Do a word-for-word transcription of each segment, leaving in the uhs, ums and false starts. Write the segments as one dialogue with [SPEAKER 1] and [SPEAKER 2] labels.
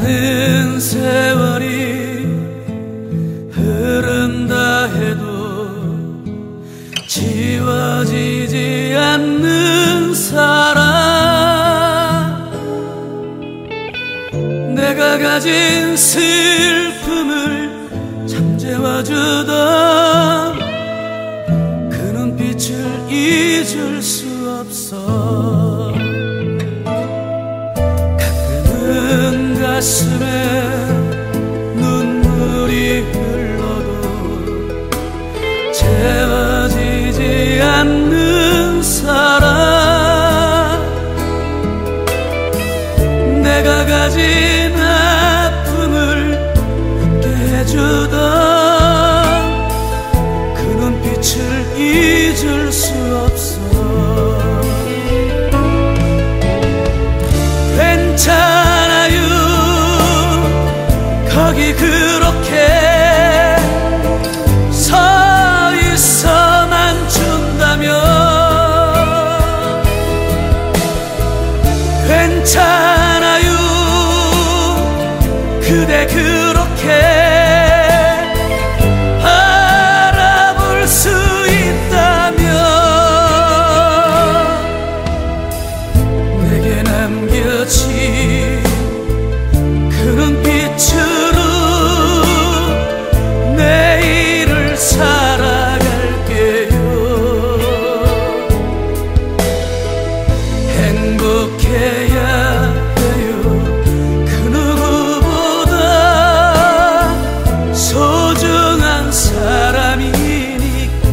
[SPEAKER 1] 많은 세월이 흐른다 해도 지워지지 않는 사랑, 내가 가진 슬픔을 잠재워주던 그 눈빛을 잊을 수 없어. 가끔은 가슴에 눈물이 흘러도 채워지지 않는 사랑, 내가 가진 아픔을 함께 해주던 그 눈빛을 잊을 수 없어. 괜찮아요, 거기 그렇게 서 있어만 준다면. 괜찮아요, 그대 그렇게 바라볼 수 있다면. 내게 남겨진 그 눈빛으로 내일을 살아갈게요. 행복해야 해요, 그 누구보다 소중한 사람이니까.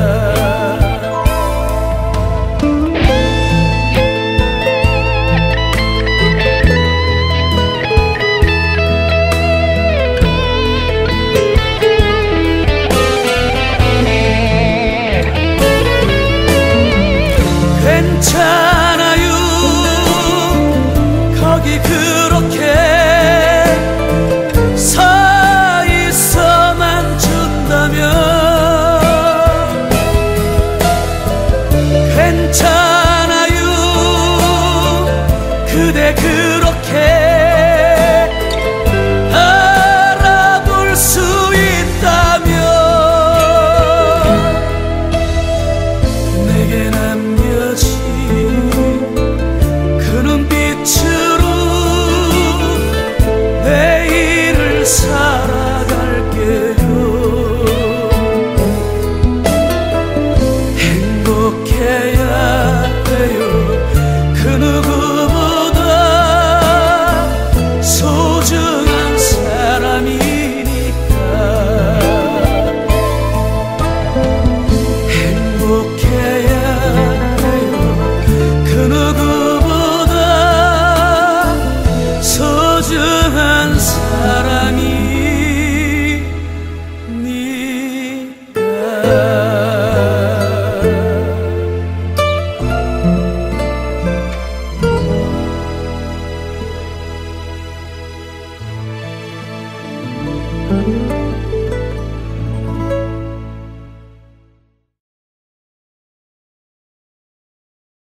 [SPEAKER 1] 괜찮아요, 거기 그렇게 서 있어만 준다면. 괜찮아요, 그대 그렇게